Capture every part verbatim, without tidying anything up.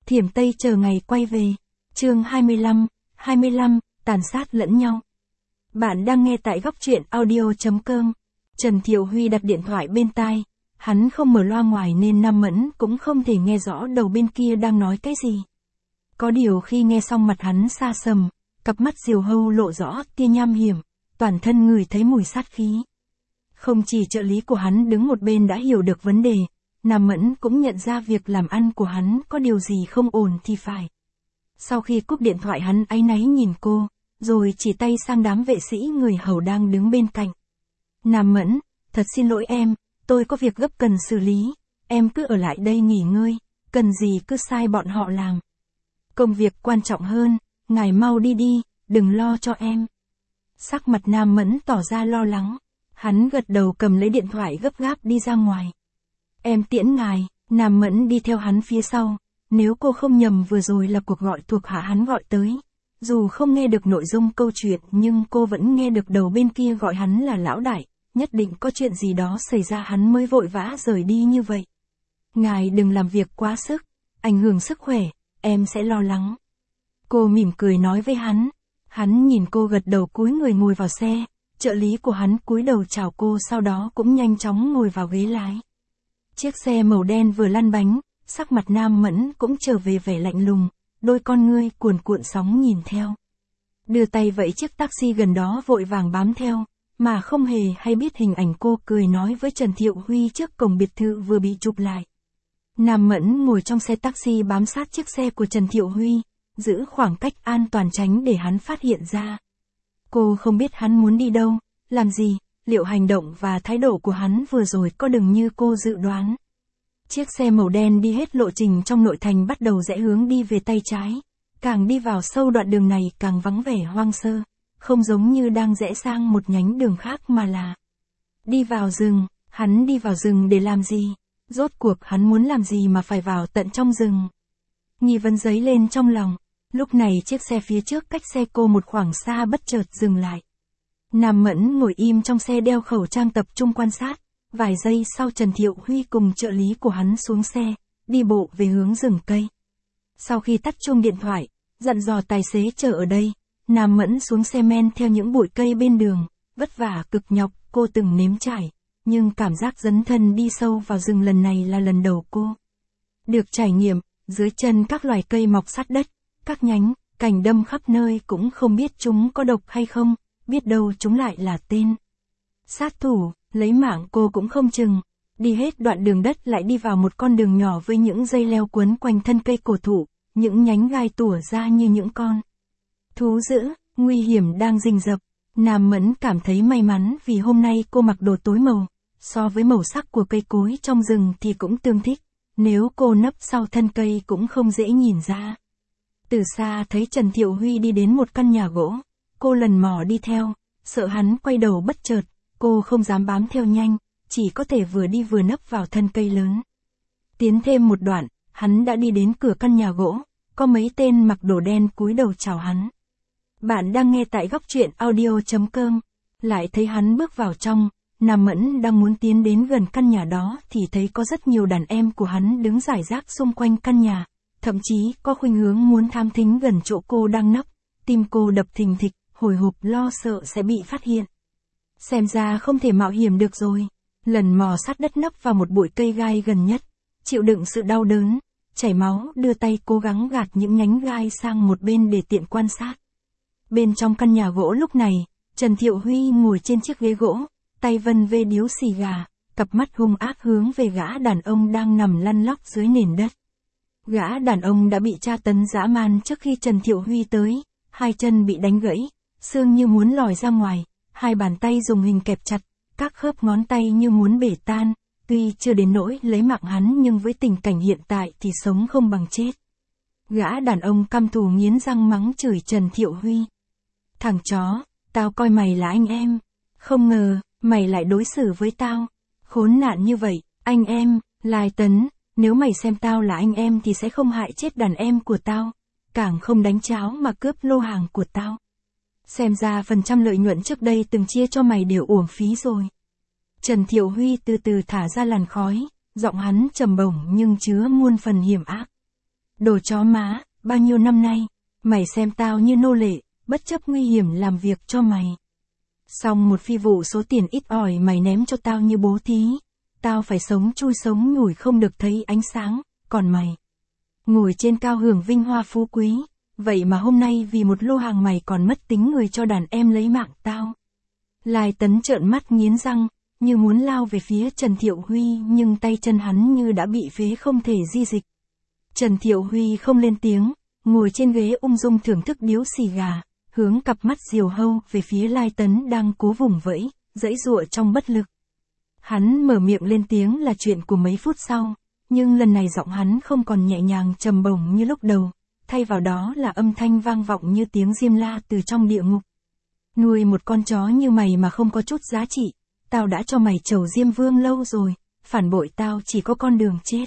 Thiểm Tây chờ ngày quay về. Chương hai mươi lăm, hai mươi lăm, tàn sát lẫn nhau. Bạn đang nghe tại góc truyện audio chấm com. Trần Thiệu Huy đặt điện thoại bên tai. Hắn không mở loa ngoài nên Nam Mẫn cũng không thể nghe rõ đầu bên kia đang nói cái gì. Có điều khi nghe xong mặt hắn xa sầm, cặp mắt diều hâu lộ rõ tia nham hiểm, toàn thân người thấy mùi sát khí. Không chỉ trợ lý của hắn đứng một bên đã hiểu được vấn đề, Nam Mẫn cũng nhận ra việc làm ăn của hắn có điều gì không ổn thì phải. Sau khi cúp điện thoại hắn áy náy nhìn cô, rồi chỉ tay sang đám vệ sĩ người hầu đang đứng bên cạnh. Nam Mẫn, thật xin lỗi em, tôi có việc gấp cần xử lý, em cứ ở lại đây nghỉ ngơi, cần gì cứ sai bọn họ làm. Công việc quan trọng hơn, ngài mau đi đi, đừng lo cho em. Sắc mặt Nam Mẫn tỏ ra lo lắng, hắn gật đầu cầm lấy điện thoại gấp gáp đi ra ngoài. Em tiễn ngài, Nam Mẫn đi theo hắn phía sau, nếu cô không nhầm vừa rồi là cuộc gọi thuộc hạ hắn gọi tới. Dù không nghe được nội dung câu chuyện nhưng cô vẫn nghe được đầu bên kia gọi hắn là lão đại, nhất định có chuyện gì đó xảy ra hắn mới vội vã rời đi như vậy. Ngài đừng làm việc quá sức, ảnh hưởng sức khỏe, em sẽ lo lắng. Cô mỉm cười nói với hắn, hắn nhìn cô gật đầu cúi người ngồi vào xe, trợ lý của hắn cúi đầu chào cô sau đó cũng nhanh chóng ngồi vào ghế lái. Chiếc xe màu đen vừa lăn bánh, sắc mặt Nam Mẫn cũng trở về vẻ lạnh lùng, đôi con ngươi cuồn cuộn sóng nhìn theo. Đưa tay vẫy chiếc taxi gần đó vội vàng bám theo, mà không hề hay biết hình ảnh cô cười nói với Trần Thiệu Huy trước cổng biệt thự vừa bị chụp lại. Nam Mẫn ngồi trong xe taxi bám sát chiếc xe của Trần Thiệu Huy, giữ khoảng cách an toàn tránh để hắn phát hiện ra. Cô không biết hắn muốn đi đâu, làm gì, liệu hành động và thái độ của hắn vừa rồi có đừng như cô dự đoán. Chiếc xe màu đen đi hết lộ trình trong nội thành bắt đầu rẽ hướng đi về tay trái. Càng đi vào sâu đoạn đường này càng vắng vẻ hoang sơ, không giống như đang rẽ sang một nhánh đường khác mà là đi vào rừng. Hắn đi vào rừng để làm gì? Rốt cuộc hắn muốn làm gì mà phải vào tận trong rừng? Nghi vấn dấy lên trong lòng. Lúc này chiếc xe phía trước cách xe cô một khoảng xa bất chợt dừng lại. Nam Mẫn ngồi im trong xe đeo khẩu trang tập trung quan sát. Vài giây sau Trần Thiệu Huy cùng trợ lý của hắn xuống xe, đi bộ về hướng rừng cây. Sau khi tắt chuông điện thoại, dặn dò tài xế chờ ở đây, Nam Mẫn xuống xe men theo những bụi cây bên đường, vất vả cực nhọc, cô từng nếm trải, nhưng cảm giác dấn thân đi sâu vào rừng lần này là lần đầu cô được trải nghiệm, dưới chân các loài cây mọc sát đất, các nhánh, cành đâm khắp nơi cũng không biết chúng có độc hay không, biết đâu chúng lại là tên sát thủ, lấy mạng cô cũng không chừng. Đi hết đoạn đường đất lại đi vào một con đường nhỏ với những dây leo quấn quanh thân cây cổ thụ, những nhánh gai tủa ra như những con thú dữ, nguy hiểm đang rình rập. Nam Mẫn cảm thấy may mắn vì hôm nay cô mặc đồ tối màu, so với màu sắc của cây cối trong rừng thì cũng tương thích, nếu cô nấp sau thân cây cũng không dễ nhìn ra. Từ xa thấy Trần Thiệu Huy đi đến một căn nhà gỗ, cô lần mò đi theo, sợ hắn quay đầu bất chợt, cô không dám bám theo nhanh, chỉ có thể vừa đi vừa nấp vào thân cây lớn. Tiến thêm một đoạn, hắn đã đi đến cửa căn nhà gỗ, có mấy tên mặc đồ đen cúi đầu chào hắn. Bạn đang nghe tại góc truyện audio chấm com, lại thấy hắn bước vào trong. Nam Mẫn đang muốn tiến đến gần căn nhà đó thì thấy có rất nhiều đàn em của hắn đứng rải rác xung quanh căn nhà, thậm chí có khuynh hướng muốn tham thính gần chỗ cô đang nấp, tim cô đập thình thịch, hồi hộp lo sợ sẽ bị phát hiện. Xem ra không thể mạo hiểm được rồi. Lần mò sát đất nấp vào một bụi cây gai gần nhất, chịu đựng sự đau đớn, chảy máu, đưa tay cố gắng gạt những nhánh gai sang một bên để tiện quan sát. Bên trong căn nhà gỗ lúc này, Trần Thiệu Huy ngồi trên chiếc ghế gỗ, tay vân vê điếu xì gà, cặp mắt hung ác hướng về gã đàn ông đang nằm lăn lóc dưới nền đất. Gã đàn ông đã bị tra tấn dã man trước khi Trần Thiệu Huy tới, hai chân bị đánh gãy, xương như muốn lòi ra ngoài, hai bàn tay dùng hình kẹp chặt, các khớp ngón tay như muốn bể tan, tuy chưa đến nỗi lấy mạng hắn nhưng với tình cảnh hiện tại thì sống không bằng chết. Gã đàn ông căm thù nghiến răng mắng chửi Trần Thiệu Huy. Thằng chó, tao coi mày là anh em, không ngờ, mày lại đối xử với tao, khốn nạn như vậy, anh em, Lai Tấn, nếu mày xem tao là anh em thì sẽ không hại chết đàn em của tao, càng không đánh cháo mà cướp lô hàng của tao. Xem ra phần trăm lợi nhuận trước đây từng chia cho mày đều uổng phí rồi. Trần Thiệu Huy từ từ thả ra làn khói, giọng hắn trầm bổng nhưng chứa muôn phần hiểm ác. Đồ chó má, bao nhiêu năm nay, mày xem tao như nô lệ, bất chấp nguy hiểm làm việc cho mày. Xong một phi vụ số tiền ít ỏi mày ném cho tao như bố thí. Tao phải sống chui sống nhủi không được thấy ánh sáng, còn mày ngồi trên cao hưởng vinh hoa phú quý, vậy mà hôm nay vì một lô hàng mày còn mất tính người cho đàn em lấy mạng tao. Lai Tấn trợn mắt nghiến răng, như muốn lao về phía Trần Thiệu Huy nhưng tay chân hắn như đã bị phế không thể di dịch. Trần Thiệu Huy không lên tiếng, ngồi trên ghế ung dung thưởng thức điếu xì gà, hướng cặp mắt diều hâu về phía Lai Tấn đang cố vùng vẫy, giãy giụa trong bất lực. Hắn mở miệng lên tiếng là chuyện của mấy phút sau, nhưng lần này giọng hắn không còn nhẹ nhàng trầm bổng như lúc đầu, thay vào đó là âm thanh vang vọng như tiếng diêm la từ trong địa ngục. Nuôi một con chó như mày mà không có chút giá trị, tao đã cho mày trầu Diêm Vương lâu rồi, phản bội tao chỉ có con đường chết.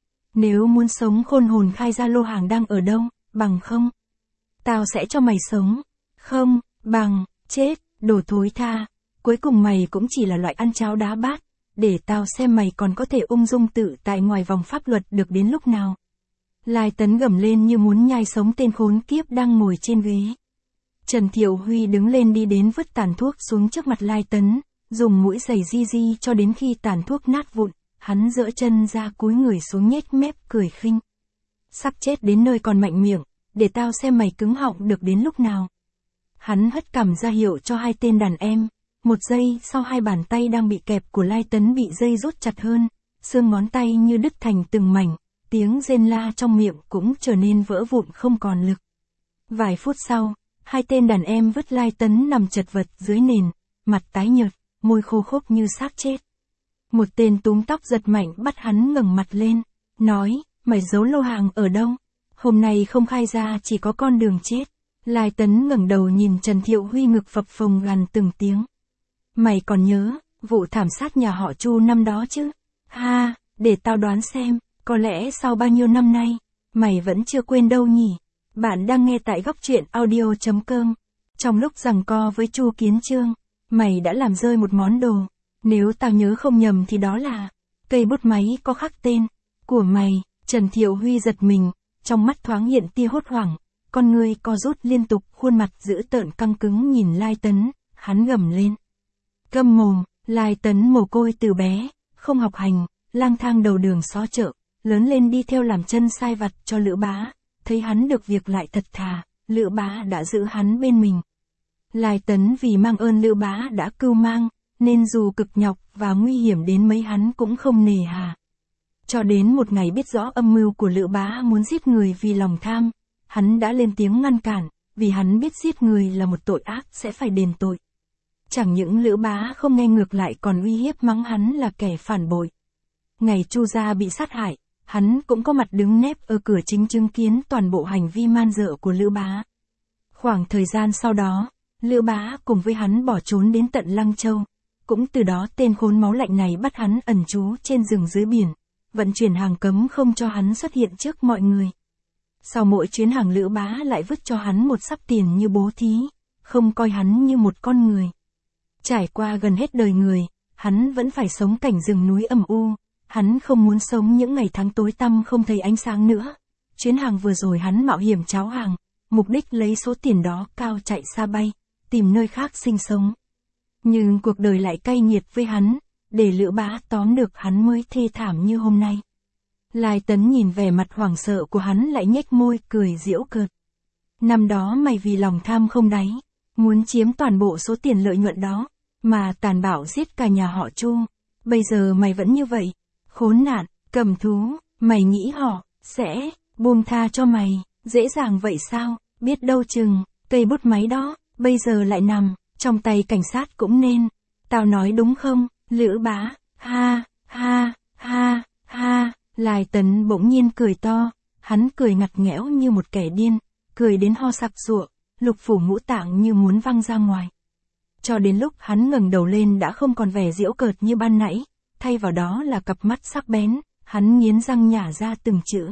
Nếu muốn sống khôn hồn khai ra lô hàng đang ở đâu, bằng không? Tao sẽ cho mày sống, không, bằng, chết, đồ thối tha, cuối cùng mày cũng chỉ là loại ăn cháo đá bát, để tao xem mày còn có thể ung dung tự tại ngoài vòng pháp luật được đến lúc nào. Lai Tấn gầm lên như muốn nhai sống tên khốn kiếp đang ngồi trên ghế. Trần Thiệu Huy đứng lên đi đến vứt tàn thuốc xuống trước mặt Lai Tấn, dùng mũi giày di di cho đến khi tàn thuốc nát vụn, hắn giở chân ra cúi người xuống nhếch mép cười khinh. Sắp chết đến nơi còn mạnh miệng, để tao xem mày cứng họng được đến lúc nào. Hắn hất cằm ra hiệu cho hai tên đàn em, một giây sau hai bàn tay đang bị kẹp của Lai Tấn bị dây rút chặt hơn, xương ngón tay như đứt thành từng mảnh, tiếng rên la trong miệng cũng trở nên vỡ vụn không còn lực. Vài phút sau, hai tên đàn em vứt Lai Tấn nằm chật vật dưới nền, mặt tái nhợt, môi khô khốc như xác chết. Một tên túm tóc giật mạnh bắt hắn ngẩng mặt lên, nói, mày giấu lô hàng ở đâu? Hôm nay không khai ra chỉ có con đường chết. Lai Tấn ngẩng đầu nhìn Trần Thiệu Huy ngực phập phồng gằn từng tiếng. Mày còn nhớ, vụ thảm sát nhà họ Chu năm đó chứ? Ha, để tao đoán xem, có lẽ sau bao nhiêu năm nay, mày vẫn chưa quên đâu nhỉ? Bạn đang nghe tại góc truyện audio chấm com. Trong lúc giằng co với Chu Kiến Chương, mày đã làm rơi một món đồ. Nếu tao nhớ không nhầm thì đó là cây bút máy có khắc tên của mày. Trần Thiệu Huy giật mình, trong mắt thoáng hiện tia hốt hoảng, con ngươi co rút liên tục, khuôn mặt dữ tợn căng cứng nhìn Lai Tấn, hắn gầm lên. Câm mồm. Lai Tấn mồ côi từ bé, không học hành, lang thang đầu đường xó chợ, lớn lên đi theo làm chân sai vặt cho Lữ Bá, thấy hắn được việc lại thật thà, Lữ Bá đã giữ hắn bên mình. Lai Tấn vì mang ơn Lữ Bá đã cưu mang, nên dù cực nhọc và nguy hiểm đến mấy hắn cũng không nề hà. Cho đến một ngày biết rõ âm mưu của Lữ Bá muốn giết người vì lòng tham, hắn đã lên tiếng ngăn cản, vì hắn biết giết người là một tội ác sẽ phải đền tội. Chẳng những Lữ Bá không nghe ngược lại còn uy hiếp mắng hắn là kẻ phản bội. Ngày Chu gia bị sát hại, hắn cũng có mặt đứng nép ở cửa chính chứng kiến toàn bộ hành vi man dợ của Lữ Bá. Khoảng thời gian sau đó, Lữ Bá cùng với hắn bỏ trốn đến tận Lăng Châu. Cũng từ đó tên khốn máu lạnh này bắt hắn ẩn trú trên rừng dưới biển, vận chuyển hàng cấm không cho hắn xuất hiện trước mọi người. Sau mỗi chuyến hàng Lữ Bá lại vứt cho hắn một sắp tiền như bố thí, không coi hắn như một con người. Trải qua gần hết đời người, hắn vẫn phải sống cảnh rừng núi âm u, hắn không muốn sống những ngày tháng tối tăm không thấy ánh sáng nữa. Chuyến hàng vừa rồi hắn mạo hiểm tráo hàng, mục đích lấy số tiền đó cao chạy xa bay, tìm nơi khác sinh sống. Nhưng cuộc đời lại cay nghiệt với hắn, để Lữ Bá tóm được hắn mới thê thảm như hôm nay. Lai Tấn nhìn vẻ mặt hoảng sợ của hắn lại nhếch môi cười giễu cợt. Năm đó mày vì lòng tham không đáy, muốn chiếm toàn bộ số tiền lợi nhuận đó, mà tàn bạo giết cả nhà họ Chu. Bây giờ mày vẫn như vậy, khốn nạn, cầm thú, mày nghĩ họ sẽ buông tha cho mày, dễ dàng vậy sao? Biết đâu chừng, cây bút máy đó, bây giờ lại nằm trong tay cảnh sát cũng nên. Tao nói đúng không, Lữ Bá? Ha, ha, ha, ha. Lai Tấn bỗng nhiên cười to, hắn cười ngặt nghẽo như một kẻ điên, cười đến ho sặc sụa, lục phủ ngũ tạng như muốn văng ra ngoài. Cho đến lúc hắn ngẩng đầu lên đã không còn vẻ giễu cợt như ban nãy, thay vào đó là cặp mắt sắc bén, hắn nghiến răng nhả ra từng chữ.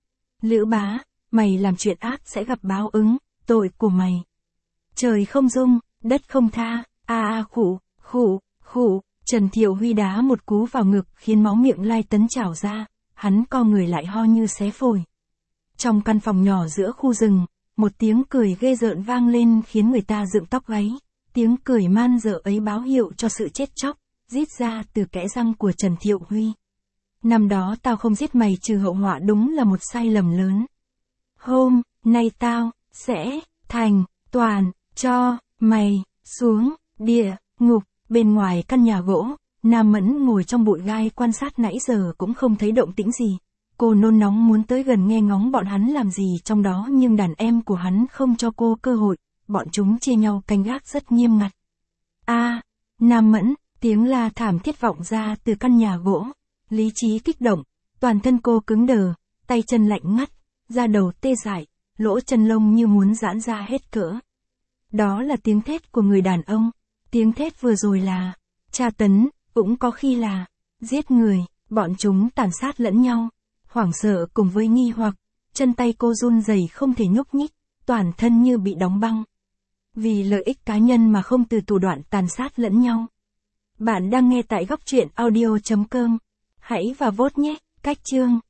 Lữ Bá, mày làm chuyện ác sẽ gặp báo ứng, tội của mày. Trời không dung, đất không tha, a a khụ, khụ, khụ. Trần Thiệu Huy đá một cú vào ngực khiến máu miệng Lai Tấn trào ra, hắn co người lại ho như xé phổi. Trong căn phòng nhỏ giữa khu rừng, một tiếng cười ghê rợn vang lên khiến người ta dựng tóc gáy. Tiếng cười man dợ ấy báo hiệu cho sự chết chóc, rít ra từ kẽ răng của Trần Thiệu Huy. Năm đó tao không giết mày trừ hậu họa đúng là một sai lầm lớn. Hôm nay tao sẽ thành toàn cho mày xuống địa ngục. Bên ngoài căn nhà gỗ, Nam Mẫn ngồi trong bụi gai quan sát nãy giờ cũng không thấy động tĩnh gì. Cô nôn nóng muốn tới gần nghe ngóng bọn hắn làm gì trong đó nhưng đàn em của hắn không cho cô cơ hội, bọn chúng chia nhau canh gác rất nghiêm ngặt. A, à, Nam Mẫn, tiếng la thảm thiết vọng ra từ căn nhà gỗ. Lý trí kích động, toàn thân cô cứng đờ, tay chân lạnh ngắt, da đầu tê dại, lỗ chân lông như muốn giãn ra hết cỡ. Đó là tiếng thét của người đàn ông, tiếng thét vừa rồi là tra tấn, cũng có khi là giết người, bọn chúng tàn sát lẫn nhau. Hoảng sợ cùng với nghi hoặc, chân tay cô run rẩy không thể nhúc nhích, toàn thân như bị đóng băng. Vì lợi ích cá nhân mà không từ thủ đoạn tàn sát lẫn nhau. Bạn đang nghe tại góc truyện audio chấm com. Hãy vào vote nhé, cách chương.